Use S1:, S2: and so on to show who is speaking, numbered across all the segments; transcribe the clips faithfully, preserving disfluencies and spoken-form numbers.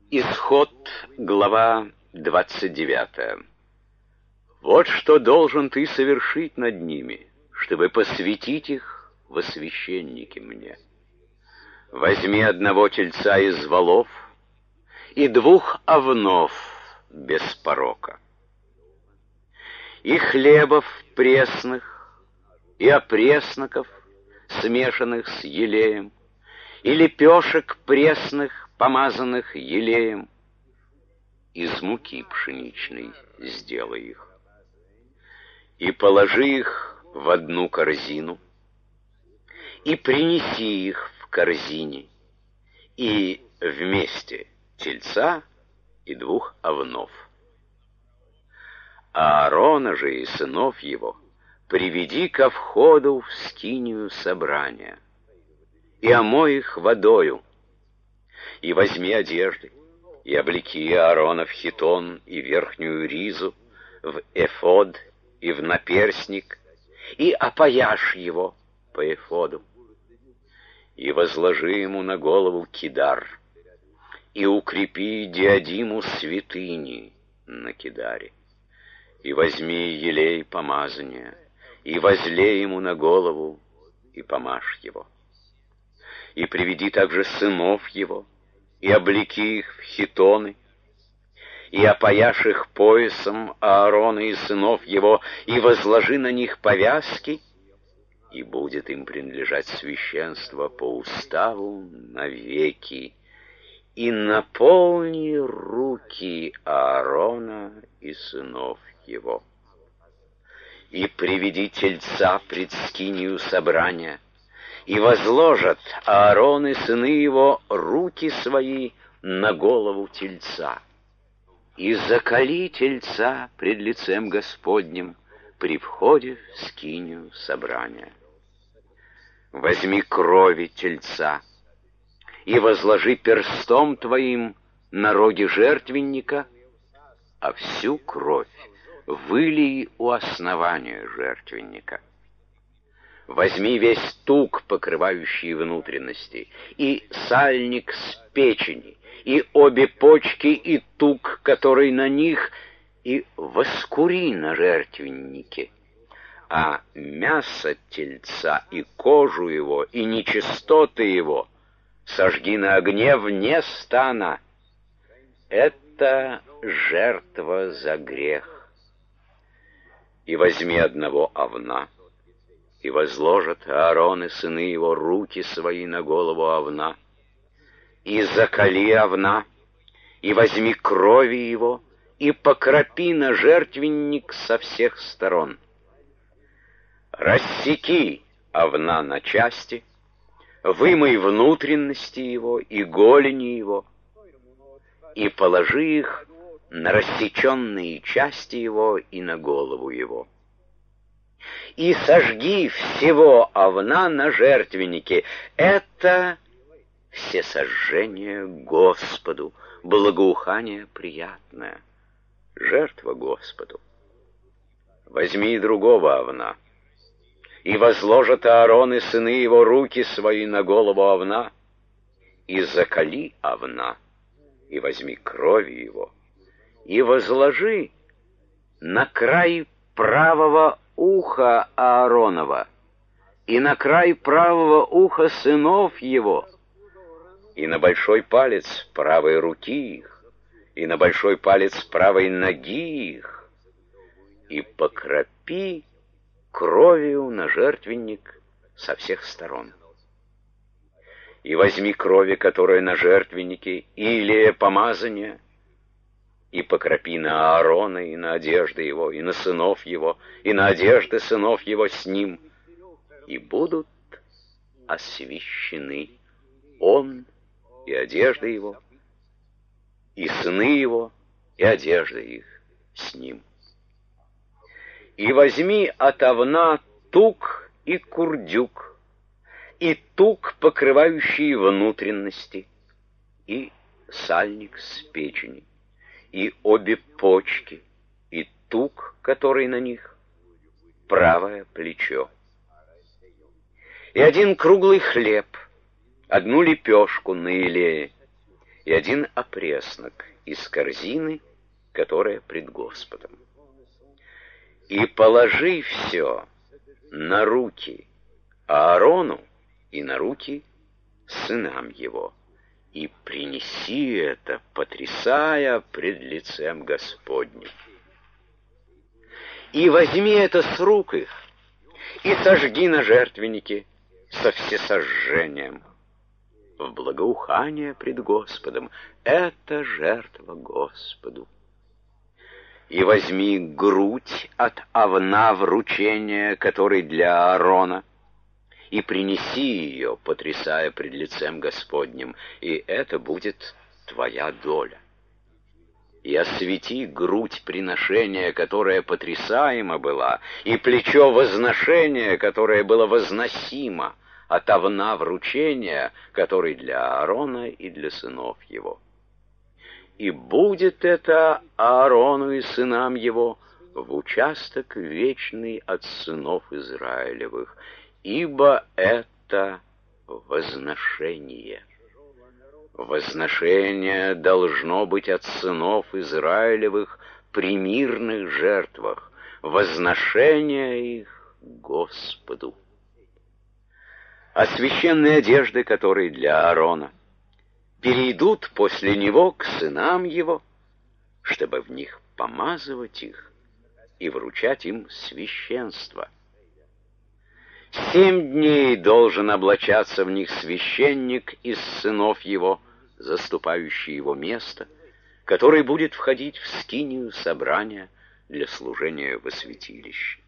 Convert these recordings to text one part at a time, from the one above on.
S1: Исход, глава двадцать девятая. Вот что должен ты совершить над ними, чтобы посвятить их во священники мне. Возьми одного тельца из волов и двух овнов без порока, и хлебов пресных, и опресноков, смешанных с елеем, и лепешек пресных, помазанных елеем, из муки пшеничной сделай их. И положи их в одну корзину, и принеси их в корзине, и вместе тельца и двух овнов. Аарона же и сынов его приведи ко входу в скинию собрания, и омой их водою, и возьми одежды, и облеки Аарона в хитон и верхнюю ризу, в эфод и в наперстник, и опояшь его по эфоду, и возложи ему на голову кидар, и укрепи диадиму святыни на кидаре, и возьми елей помазания, и возлей ему на голову, и помажь его, и приведи также сынов его, и облеки их в хитоны, и опояшь их поясом Аарона и сынов его, и возложи на них повязки, и будет им принадлежать священство по уставу навеки, и наполни руки Аарона и сынов его. И приведи тельца пред скинию собрания, и возложат Аарон и сыны его руки свои на голову тельца, и заколи тельца пред лицем Господним при входе в скинию собрания. Возьми крови тельца и возложи перстом твоим на роги жертвенника, а всю кровь вылей у основания жертвенника. Возьми весь тук, покрывающий внутренности, и сальник с печени, и обе почки, и тук, который на них, и воскури на жертвеннике. А мясо тельца и кожу его, и нечистоты его сожги на огне вне стана. Это жертва за грех. И возьми одного овна, и возложат Аарон и сыны его руки свои на голову овна, и заколи овна, и возьми крови его, и покропи на жертвенник со всех сторон. Рассеки овна на части, вымой внутренности его и голени его, и положи их на рассеченные части его и на голову его. И сожги всего овна на жертвеннике. Это всесожжение Господу, благоухание приятное, жертва Господу. Возьми и другого овна, и возложат Аарон и сыны его руки свои на голову овна, и заколи овна, и возьми крови его, и возложи на край правого уха Ааронова, и на край правого уха сынов его, и на большой палец правой руки их, и на большой палец правой ноги их, и покропи кровью на жертвенник со всех сторон. И возьми крови, которая на жертвеннике, или помазания, и покропи на Аарона, и на одежды его, и на сынов его, и на одежды сынов его с ним, и будут освящены он и одежды его, и сыны его, и одежды их с ним. И возьми от овна тук и курдюк, и тук, покрывающий внутренности, и сальник с печени, и обе почки, и тук, который на них, правое плечо. И один круглый хлеб, одну лепешку на елее, и один опреснок из корзины, которая пред Господом. И положи все на руки Аарону и на руки сынам его, и принеси это, потрясая пред лицем Господним. И возьми это с рук их, и сожги на жертвеннике со всесожжением, в благоухание пред Господом. Это жертва Господу. И возьми грудь от овна вручения, который для Аарона, и принеси ее, потрясая пред лицем Господним, и это будет твоя доля. И освети грудь приношения, которая потрясаема была, и плечо возношения, которое было возносимо, от овна вручения, который для Аарона и для сынов его. И будет это Аарону и сынам его в участок вечный от сынов Израилевых, ибо это возношение. Возношение должно быть от сынов Израилевых при мирных жертвах, возношение их Господу. А священные одежды, которые для Аарона, перейдут после него к сынам его, чтобы в них помазывать их и вручать им священство. Семь дней должен облачаться в них священник из сынов его, заступающий его место, который будет входить в скинию собрания для служения во святилище.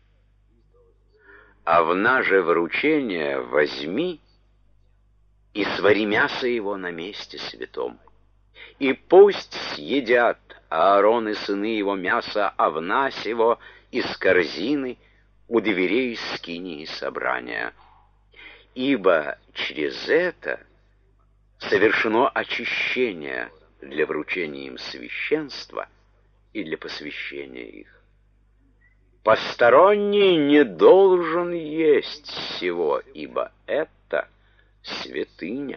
S1: А в наже вручения возьми и свари мясо его на месте святом. И пусть съедят Аарон и сыны его мясо овна сего из корзины у дверей скинии собрания. Ибо через это совершено очищение для вручения им священства и для посвящения их. Посторонний не должен есть сего, ибо это святыня.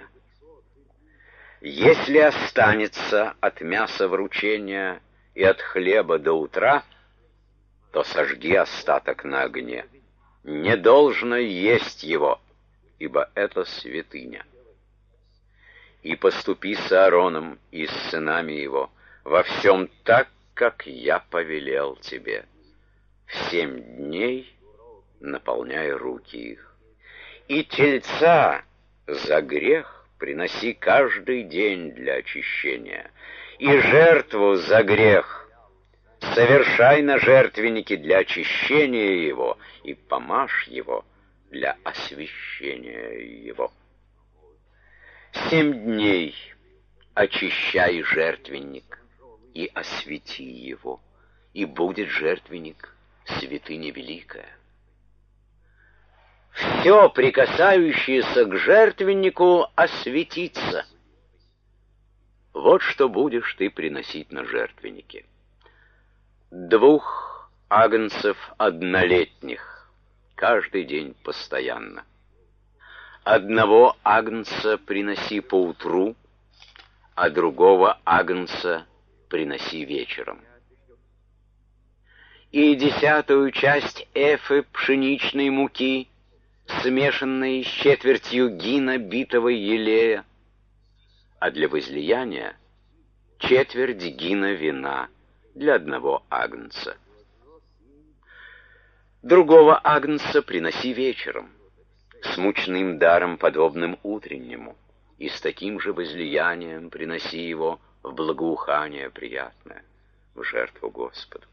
S1: Если останется от мяса вручения и от хлеба до утра, то сожги остаток на огне. Не должно есть его, ибо это святыня. И поступи с Аароном и с сынами его во всем так, как я повелел тебе. В семь дней наполняй руки их. И тельца за грех приноси каждый день для очищения, и жертву за грех совершай на жертвеннике для очищения его, и помажь его для освящения его. Семь дней очищай жертвенник и освети его, и будет жертвенник святыня великая. Все, прикасающееся к жертвеннику, осветится. Вот что будешь ты приносить на жертвеннике. Двух агнцев однолетних, каждый день постоянно. Одного агнца приноси поутру, а другого агнца приноси вечером. И десятую часть эфы пшеничной муки, смешанной с четвертью гина битого елея, а для возлияния четверть гина вина для одного агнца. Другого агнца приноси вечером, с мучным даром, подобным утреннему, и с таким же возлиянием приноси его в благоухание приятное, в жертву Господу.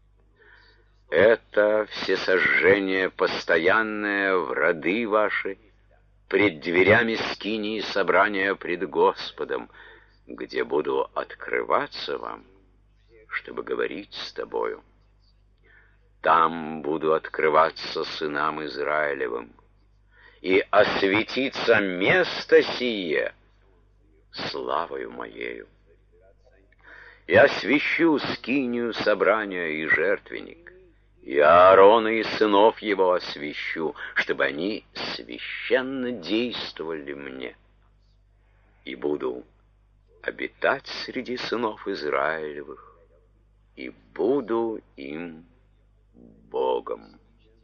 S1: Это всесожжение постоянное в роды ваши, пред дверями скинии собрания пред Господом, где буду открываться вам, чтобы говорить с тобою. Там буду открываться сынам Израилевым, и осветится место сие славою моею. Я освящу скинию собрания и жертвенник, и Аарона и сынов его освящу, чтобы они священно действовали мне. И буду обитать среди сынов Израилевых, и буду им Богом.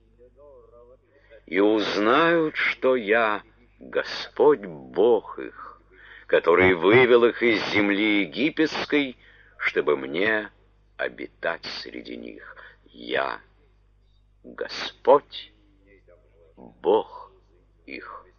S1: И узнают, что я Господь Бог их, который вывел их из земли египетской, чтобы мне обитать среди них. Я Господь Бог их.